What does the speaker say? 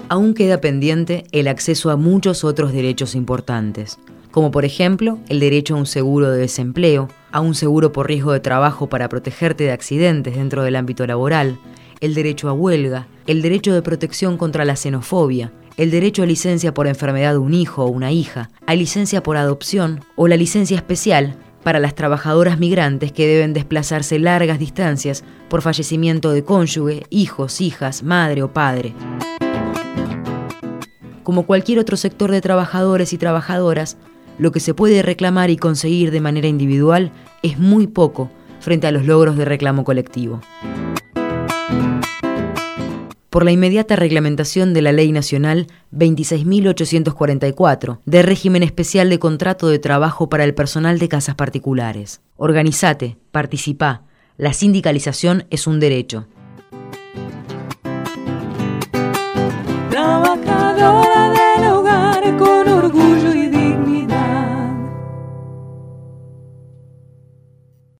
aún queda pendiente el acceso a muchos otros derechos importantes, como por ejemplo el derecho a un seguro de desempleo, a un seguro por riesgo de trabajo para protegerte de accidentes dentro del ámbito laboral, el derecho a huelga, el derecho de protección contra la xenofobia, el derecho a licencia por enfermedad de un hijo o una hija, a licencia por adopción o la licencia especial para las trabajadoras migrantes que deben desplazarse largas distancias por fallecimiento de cónyuge, hijos, hijas, madre o padre. Como cualquier otro sector de trabajadores y trabajadoras, lo que se puede reclamar y conseguir de manera individual es muy poco frente a los logros de reclamo colectivo. Por la inmediata reglamentación de la Ley Nacional 26.844, de régimen especial de contrato de trabajo para el personal de casas particulares. Organizate, participá. La sindicalización es un derecho. Trabajadora.